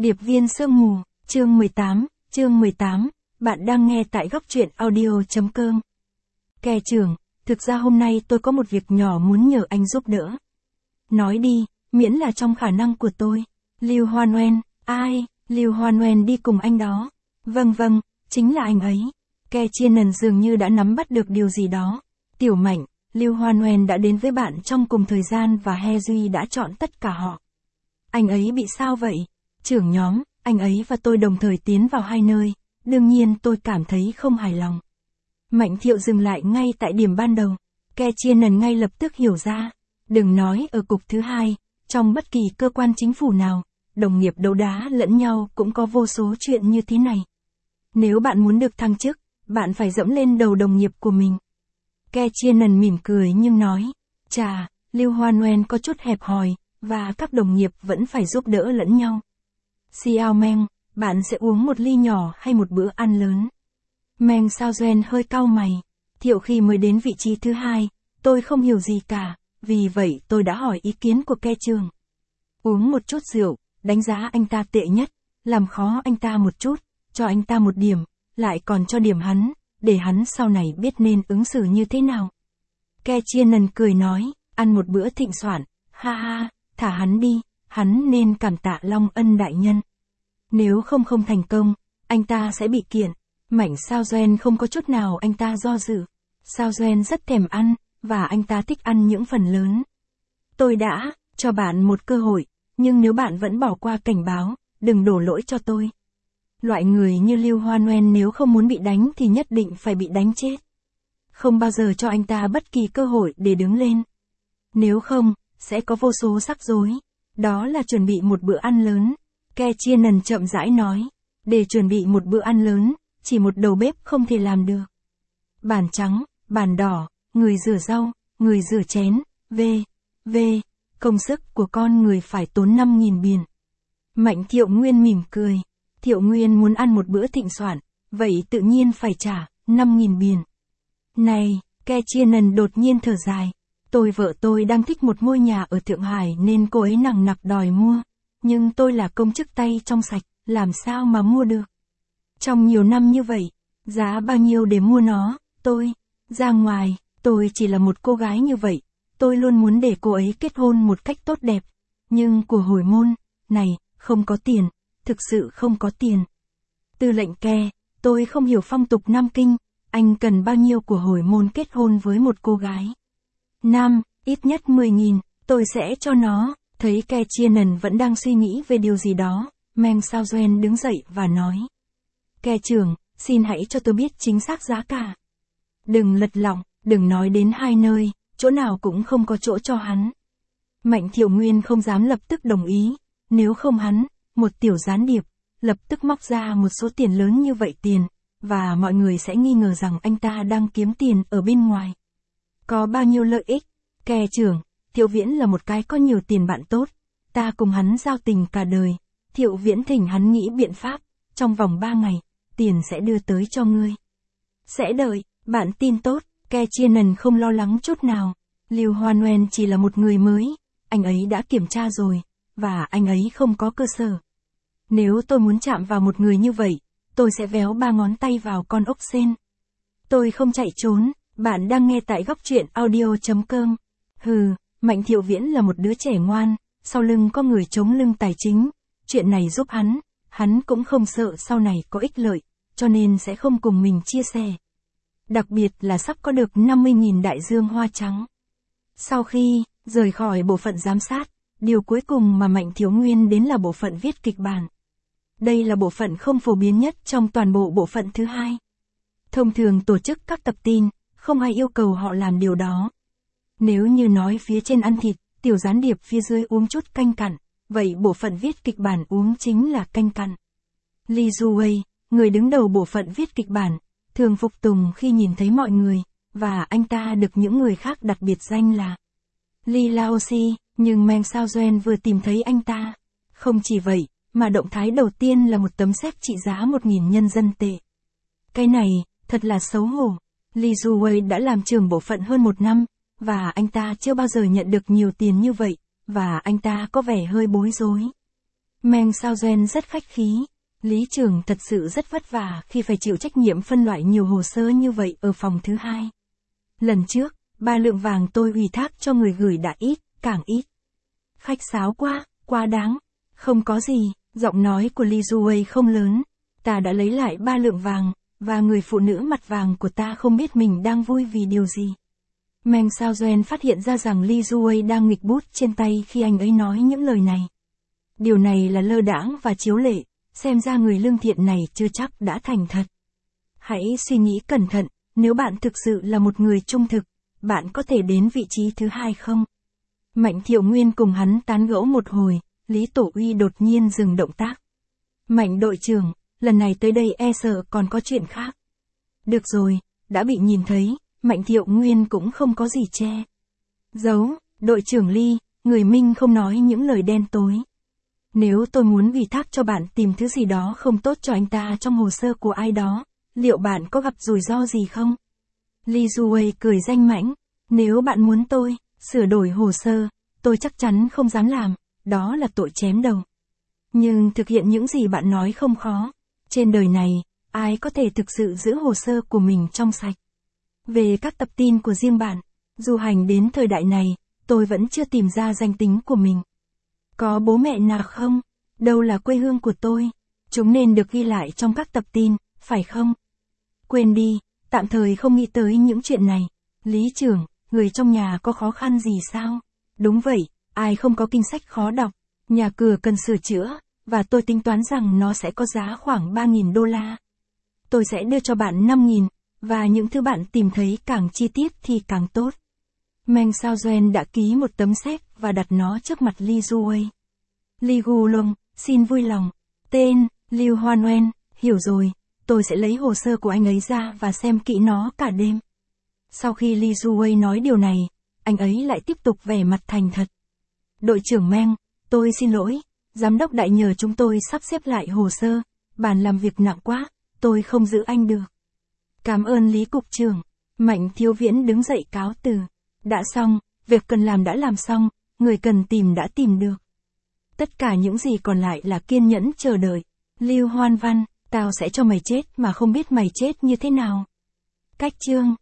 Điệp viên sương mù, chương 18, bạn đang nghe tại góc truyện audio.com. Kè trưởng, thực ra hôm nay tôi có một việc nhỏ muốn nhờ anh giúp đỡ. Nói đi, miễn là trong khả năng của tôi. Lưu Hoan Oen, ai, Lưu Hoan Oen đi cùng anh đó. Vâng, chính là anh ấy. Ke Chienan dường như đã nắm bắt được điều gì đó. Tiểu Mạnh, Lưu Hoan Oen đã đến với bạn trong cùng thời gian và He Duy đã chọn tất cả họ. Anh ấy bị sao vậy? Trưởng nhóm, anh ấy và tôi đồng thời tiến vào hai nơi, đương nhiên tôi cảm thấy không hài lòng. Mạnh Thiệu dừng lại ngay tại điểm ban đầu. Ke Chienan ngay lập tức hiểu ra. Đừng nói ở cục thứ hai, trong bất kỳ cơ quan chính phủ nào, đồng nghiệp đấu đá lẫn nhau cũng có vô số chuyện như thế này. Nếu bạn muốn được thăng chức, bạn phải dẫm lên đầu đồng nghiệp của mình. Ke Chienan mỉm cười nhưng nói, chà, Lưu Hoan Oen có chút hẹp hòi, và các đồng nghiệp vẫn phải giúp đỡ lẫn nhau. Xiao Meng, bạn sẽ uống một ly nhỏ hay một bữa ăn lớn? Meng Sao Duan hơi cau mày. Thiệu khi mới đến vị trí thứ hai, tôi không hiểu gì cả, vì vậy tôi đã hỏi ý kiến của Ke Trường. Uống một chút rượu, đánh giá anh ta tệ nhất, làm khó anh ta một chút, cho anh ta một điểm, lại còn cho điểm hắn, để hắn sau này biết nên ứng xử như thế nào. Ke Chienan cười nói, ăn một bữa thịnh soạn, ha ha, thả hắn đi, hắn nên cảm tạ Long Ân đại nhân. Nếu không thành công, anh ta sẽ bị kiện. Mảnh Sao Duan không có chút nào anh ta do dự. Sao Duan rất thèm ăn, và anh ta thích ăn những phần lớn. Tôi đã cho bạn một cơ hội, nhưng nếu bạn vẫn bỏ qua cảnh báo, đừng đổ lỗi cho tôi. Loại người như Lưu Hoan Oen nếu không muốn bị đánh thì nhất định phải bị đánh chết. Không bao giờ cho anh ta bất kỳ cơ hội để đứng lên. Nếu không, sẽ có vô số rắc rối. Đó là chuẩn bị một bữa ăn lớn. Ke Chienan chậm rãi nói. Để chuẩn bị một bữa ăn lớn, chỉ một đầu bếp không thể làm được. Bàn trắng, bàn đỏ, người rửa rau, người rửa chén, công sức của con người phải tốn 5.000 biền. Mạnh Thiệu Nguyên mỉm cười. Thiệu Nguyên muốn ăn một bữa thịnh soạn, vậy tự nhiên phải trả 5.000 biền. Này, Ke Chienan đột nhiên thở dài. Vợ tôi đang thích một ngôi nhà ở Thượng Hải nên cô ấy nằng nặc đòi mua. Nhưng tôi là công chức tay trong sạch, làm sao mà mua được? Trong nhiều năm như vậy, giá bao nhiêu để mua nó? Ra ngoài, tôi chỉ là một cô gái như vậy. Tôi luôn muốn để cô ấy kết hôn một cách tốt đẹp. Nhưng của hồi môn, này, không có tiền, thực sự không có tiền. Tư lệnh Ke, tôi không hiểu phong tục Nam Kinh, anh cần bao nhiêu của hồi môn kết hôn với một cô gái? Ít nhất 10.000, tôi sẽ cho nó. Thấy Ke Chienan vẫn đang suy nghĩ về điều gì đó, Meng Sao Duan đứng dậy và nói. Ke trưởng, xin hãy cho tôi biết chính xác giá cả. Đừng lật lọng, đừng nói đến hai nơi, chỗ nào cũng không có chỗ cho hắn. Mạnh Thiệu Nguyên không dám lập tức đồng ý, nếu không hắn, một tiểu gián điệp, lập tức móc ra một số tiền lớn như vậy tiền, và mọi người sẽ nghi ngờ rằng anh ta đang kiếm tiền ở bên ngoài. Có bao nhiêu lợi ích? Ke trưởng, Thiệu Viễn là một cái có nhiều tiền bạn tốt, ta cùng hắn giao tình cả đời. Thiệu Viễn thỉnh hắn nghĩ biện pháp, trong vòng 3 ngày, tiền sẽ đưa tới cho ngươi. Sẽ đợi, bạn tin tốt. Ke Chienan không lo lắng chút nào. Lưu Hoan Oen chỉ là một người mới, anh ấy đã kiểm tra rồi, và anh ấy không có cơ sở. Nếu tôi muốn chạm vào một người như vậy, tôi sẽ véo 3 ngón tay vào con ốc sên. Tôi không chạy trốn, bạn đang nghe tại góc truyện audio.com. Mạnh Thiệu Viễn là một đứa trẻ ngoan, sau lưng có người chống lưng tài chính, chuyện này giúp hắn cũng không sợ sau này có ích lợi, cho nên sẽ không cùng mình chia sẻ. Đặc biệt là sắp có được 50.000 đại dương hoa trắng. Sau khi rời khỏi bộ phận giám sát, điều cuối cùng mà Mạnh Thiếu Nguyên đến là bộ phận viết kịch bản. Đây là bộ phận không phổ biến nhất trong toàn bộ bộ phận thứ hai. Thông thường tổ chức các tập tin, không ai yêu cầu họ làm điều đó. Nếu như nói phía trên ăn thịt, tiểu gián điệp phía dưới uống chút canh cặn, vậy bộ phận viết kịch bản uống chính là canh cặn. Li Zuwei, người đứng đầu bộ phận viết kịch bản, thường phục tùng khi nhìn thấy mọi người, và anh ta được những người khác đặc biệt danh là Li Laoxi, nhưng Meng Sao Duan vừa tìm thấy anh ta. Không chỉ vậy, mà động thái đầu tiên là một tấm séc trị giá 1.000 nhân dân tệ. Cái này, thật là xấu hổ. Li Zuwei đã làm trưởng bộ phận hơn 1 năm, và anh ta chưa bao giờ nhận được nhiều tiền như vậy, và anh ta có vẻ hơi bối rối. Meng Shaozuan rất khách khí. Lý trưởng thật sự rất vất vả khi phải chịu trách nhiệm phân loại nhiều hồ sơ như vậy ở phòng thứ hai. Lần trước, 3 lượng vàng tôi ủy thác cho người gửi đã ít, càng ít. Khách sáo quá, quá đáng. Không có gì, giọng nói của Li Zuwei không lớn. Ta đã lấy lại 3 lượng vàng, và người phụ nữ mặt vàng của ta không biết mình đang vui vì điều gì. Meng Shaozuan phát hiện ra rằng Li Zuwei đang nghịch bút trên tay khi anh ấy nói những lời này. Điều này là lơ đãng và chiếu lệ, xem ra người lương thiện này chưa chắc đã thành thật. Hãy suy nghĩ cẩn thận, nếu bạn thực sự là một người trung thực, bạn có thể đến vị trí thứ hai không? Mạnh Thiệu Nguyên cùng hắn tán gẫu một hồi, Lý Tổ Uy đột nhiên dừng động tác. Mạnh đội trưởng, lần này tới đây e sợ còn có chuyện khác. Được rồi, đã bị nhìn thấy, Mạnh Thiệu Nguyên cũng không có gì che giấu, đội trưởng Ly, người Minh không nói những lời đen tối. Nếu tôi muốn ủy thác cho bạn tìm thứ gì đó không tốt cho anh ta trong hồ sơ của ai đó, liệu bạn có gặp rủi ro gì không? Li Zuwei cười danh mãnh, nếu bạn muốn tôi sửa đổi hồ sơ, tôi chắc chắn không dám làm, đó là tội chém đầu. Nhưng thực hiện những gì bạn nói không khó. Trên đời này, ai có thể thực sự giữ hồ sơ của mình trong sạch? Về các tập tin của riêng bạn, du hành đến thời đại này, tôi vẫn chưa tìm ra danh tính của mình. Có bố mẹ nào không? Đâu là quê hương của tôi? Chúng nên được ghi lại trong các tập tin, phải không? Quên đi, tạm thời không nghĩ tới những chuyện này. Lý trưởng, người trong nhà có khó khăn gì sao? Đúng vậy, ai không có kinh sách khó đọc, nhà cửa cần sửa chữa, và tôi tính toán rằng nó sẽ có giá khoảng 3.000 đô la. Tôi sẽ đưa cho bạn 5.000, và những thứ bạn tìm thấy càng chi tiết thì càng tốt. Meng Shaozuan đã ký một tấm séc và đặt nó trước mặt Li Zuwei. Li Gulong, xin vui lòng. Tên, Liu Hoan, hiểu rồi, tôi sẽ lấy hồ sơ của anh ấy ra và xem kỹ nó cả đêm. Sau khi Li Zuwei nói điều này, anh ấy lại tiếp tục vẻ mặt thành thật. Đội trưởng Meng, tôi xin lỗi, giám đốc đại nhờ chúng tôi sắp xếp lại hồ sơ, bàn làm việc nặng quá, tôi không giữ anh được. Cảm ơn Lý cục trưởng. Mạnh Thiếu Viễn đứng dậy cáo từ. Đã xong, việc cần làm đã làm xong, người cần tìm đã tìm được. Tất cả những gì còn lại là kiên nhẫn chờ đợi. Lưu Hoan Văn, tao sẽ cho mày chết mà không biết mày chết như thế nào. Cách chương